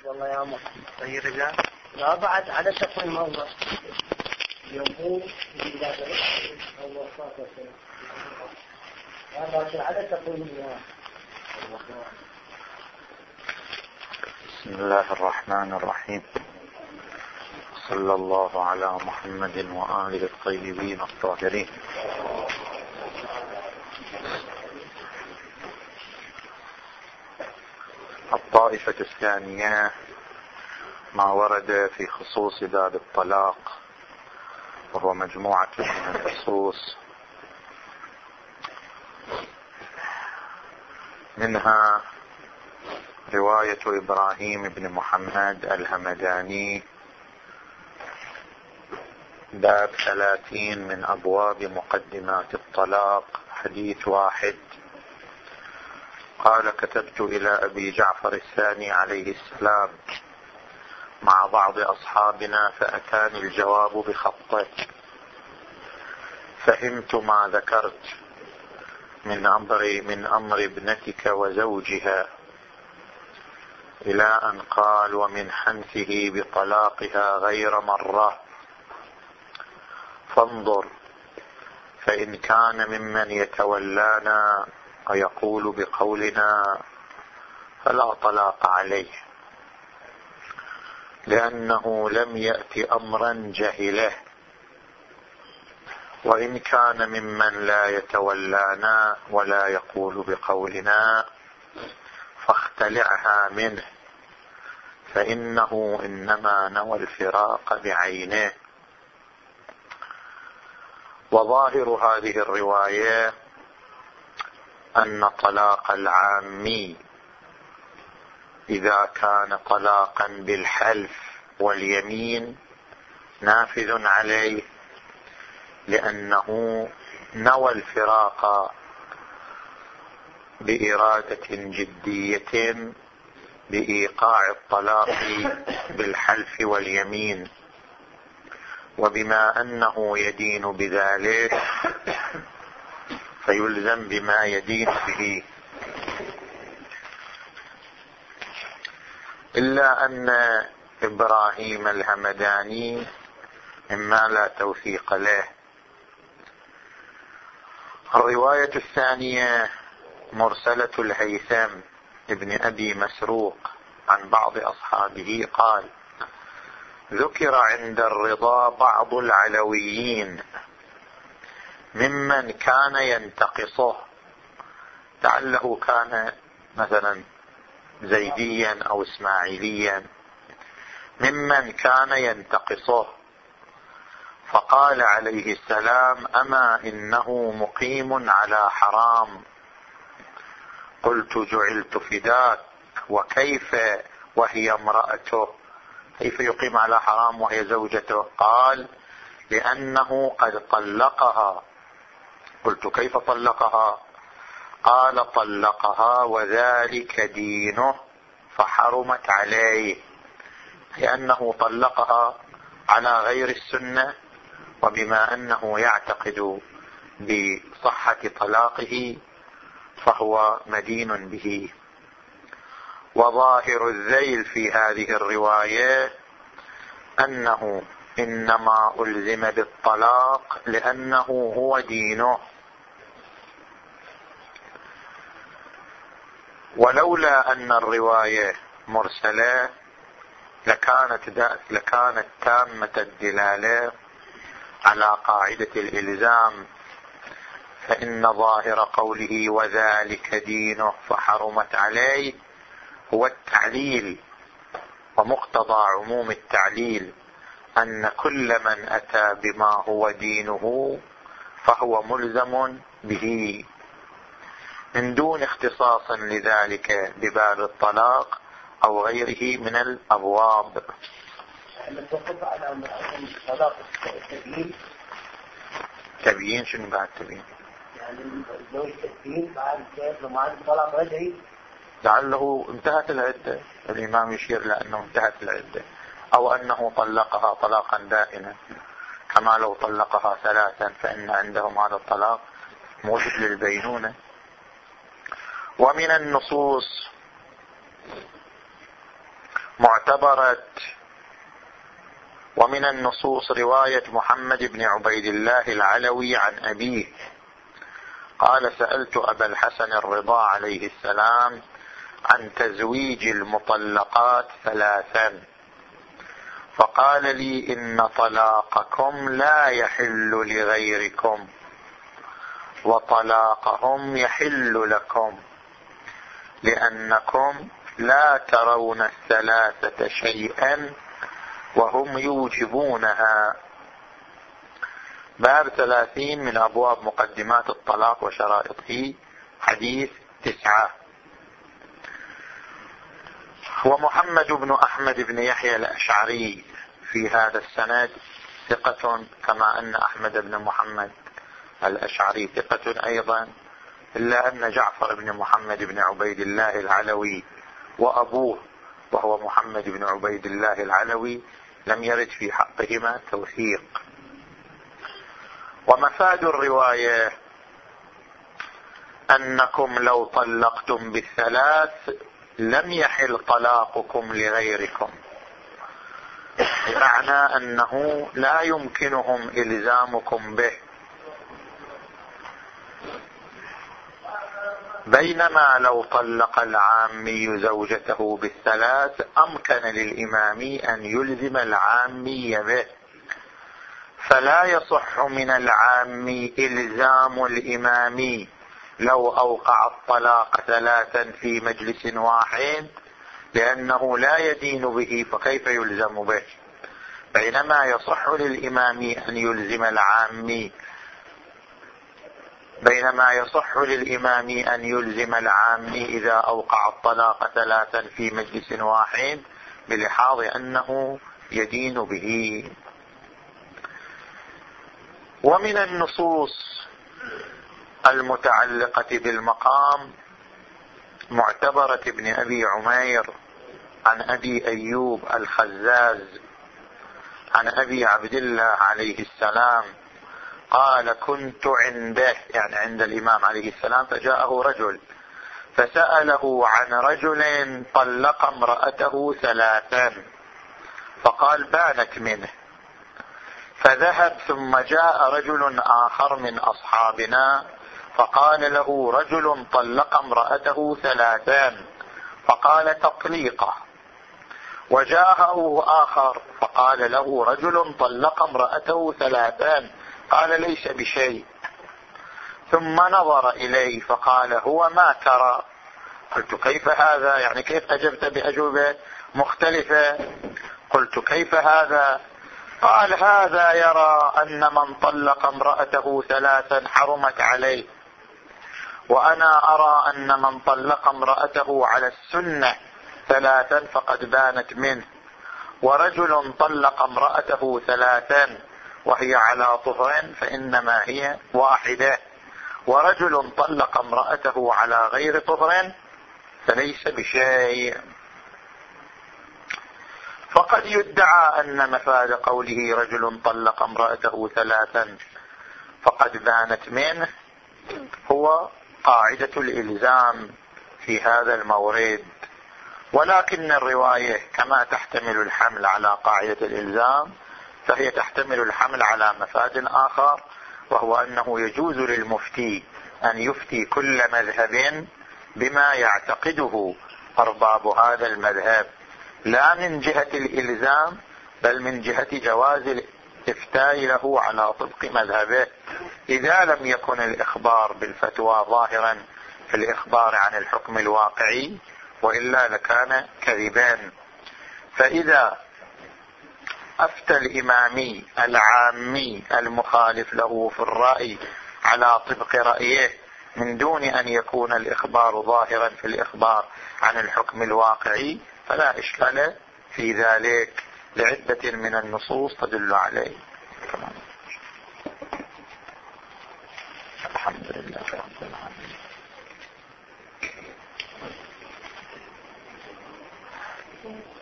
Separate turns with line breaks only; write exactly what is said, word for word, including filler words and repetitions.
والله يا عمر
أي رجال؟
لا بعد على تقويم موضع يقول هذا على تقويم.
بسم الله الرحمن الرحيم. صلى الله على محمد وآله الطيبين الطاهرين. الطائفة الثانية ما ورد في خصوص باب الطلاق، وهو مجموعة من النصوص، منها رواية إبراهيم بن محمد الهمداني باب ثلاثين من أبواب مقدمات الطلاق، حديث واحد. قال: كتبت إلى أبي جعفر الثاني عليه السلام مع بعض أصحابنا فأتاني الجواب بخطه، فهمت ما ذكرت من أمر من أمر ابنتك وزوجها، إلى أن قال: ومن حنثه بطلاقها غير مرة، فانظر فإن كان ممن يتولانا ويقول بقولنا فلا طلاق عليه، لأنه لم يأت أمرا جهله، وإن كان ممن لا يتولانا ولا يقول بقولنا فاختلعها منه، فإنه إنما نوى الفراق بعينه. وظاهر هذه الرواية أن طلاق العامي إذا كان طلاقا بالحلف واليمين نافذ عليه، لأنه نوى الفراق بإرادة جدية بإيقاع الطلاق بالحلف واليمين، وبما أنه يدين بذلك فيلزم بما يدين به، إلا أن إبراهيم الهمداني مما لا توثيق له. الرواية الثانية مرسلة الهيثم ابن أبي مسروق عن بعض أصحابه قال: ذكر عند الرضا بعض العلويين ممن كان ينتقصه، لعله كان مثلا زيديا أو إسماعيليا، ممن كان ينتقصه، فقال عليه السلام: أما إنه مقيم على حرام. قلت: جعلت فداك، وكيف وهي امرأته؟ كيف يقيم على حرام وهي زوجته؟ قال: لأنه قد طلقها. قلت: كيف طلقها؟ قال: طلقها وذلك دينه فحرمت عليه، لأنه طلقها على غير السنة، وبما أنه يعتقد بصحة طلاقه فهو مدين به. وظاهر الذيل في هذه الرواية أنه إنما ألزم بالطلاق لأنه هو دينه، ولولا أن الرواية مرسلة لكانت لكانت تامة الدلالة على قاعدة الإلزام، فإن ظاهر قوله وذلك دينه فحرمت عليه هو التعليل، ومقتضى عموم التعليل أن كل من أتى بما هو دينه فهو ملزم به، من دون اختصاص لذلك بباب الطلاق أو غيره من الأبواب. تبيين شنو بعد تبيين؟
يعني الزوج تبيين بعد كيف لما طلاق رجعي،
لعله انتهت العدة. الإمام يشير لأنه انتهت العدة، أو أنه طلقها طلاقا دائما، كما لو طلقها ثلاثا فإن عندهم هذا الطلاق موجب للبينونة. ومن النصوص معتبرة. ومن النصوص رواية محمد بن عبيد الله العلوي عن أبيه قال: سألت أبا الحسن الرضا عليه السلام عن تزويج المطلقات ثلاثا، فقال لي: إن طلاقكم لا يحل لغيركم، وطلاقهم يحل لكم، لأنكم لا ترون الثلاثة شيئا وهم يوجبونها. باب ثلاثين من أبواب مقدمات الطلاق وشرائطه، حديث تسعة. ومحمد بن أحمد بن يحيى الأشعري في هذا السند ثقة، كما أن أحمد بن محمد الأشعري ثقة أيضا، إلا أن جعفر بن محمد بن عبيد الله العلوي وأبوه وهو محمد بن عبيد الله العلوي لم يرد في حقهما توثيق. ومفاد الرواية أنكم لو طلقتم بالثلاث لم يحل طلاقكم لغيركم، بمعنى أنه لا يمكنهم إلزامكم به، بينما لو طلق العامي زوجته بالثلاث أمكن للإمام أن يلزم العامي به، فلا يصح من العامي إلزام الإمام لو أوقع الطلاق ثلاثا في مجلس واحد، لأنه لا يدين به، فكيف يلزم به؟ بينما يصح للإمام أن يلزم العامي بينما يصح للإمام أن يلزم العامي إذا أوقع الطلاق ثلاثا في مجلس واحد، بلحاظ أنه يدين به. ومن النصوص المتعلقة بالمقام معتبرة ابن أبي عمير عن أبي أيوب الخزاز عن أبي عبد الله عليه السلام قال: كنت عنده، يعني عند الإمام عليه السلام، فجاءه رجل فسأله عن رجل طلق امرأته ثلاثا، فقال: بانت منه. فذهب، ثم جاء رجل آخر من أصحابنا فقال له: رجل طلق امرأته ثلاثا، فقال: تطليقه. وجاءه آخر فقال له: رجل طلق امرأته ثلاثا، قال: ليس بشيء. ثم نظر إليه فقال: هو ما ترى؟ قلت: كيف هذا؟ يعني كيف أجبت بأجوبة مختلفة؟ قلت: كيف هذا؟ قال: هذا يرى أن من طلق امرأته ثلاثا حرمت عليه، وأنا أرى أن من طلق امرأته على السنة ثلاثا فقد بانت منه، ورجل طلق امرأته ثلاثا وهي على طهر فإنما هي واحدة، ورجل طلق امرأته على غير طهر فليس بشيء. فقد يدعى أن مفاد قوله: رجل طلق امرأته ثلاثا فقد بانت منه، هو قاعدة الإلزام في هذا المورد، ولكن الرواية كما تحتمل الحمل على قاعدة الإلزام فهي تحتمل الحمل على مفاد آخر، وهو أنه يجوز للمفتي أن يفتي كل مذهب بما يعتقده أرباب هذا المذهب، لا من جهة الإلزام بل من جهة جواز الإفتاء له على طبق مذهبه، إذا لم يكن الإخبار بالفتوى ظاهرا في الإخبار عن الحكم الواقعي، وإلا لكان كذبان. فإذا أفتى الإمامي العامي المخالف له في الرأي على طبق رأيه من دون أن يكون الإخبار ظاهرا في الإخبار عن الحكم الواقعي، فلا إشكال في ذلك لعدة من النصوص تدل عليه. الحمد لله رب العالمين.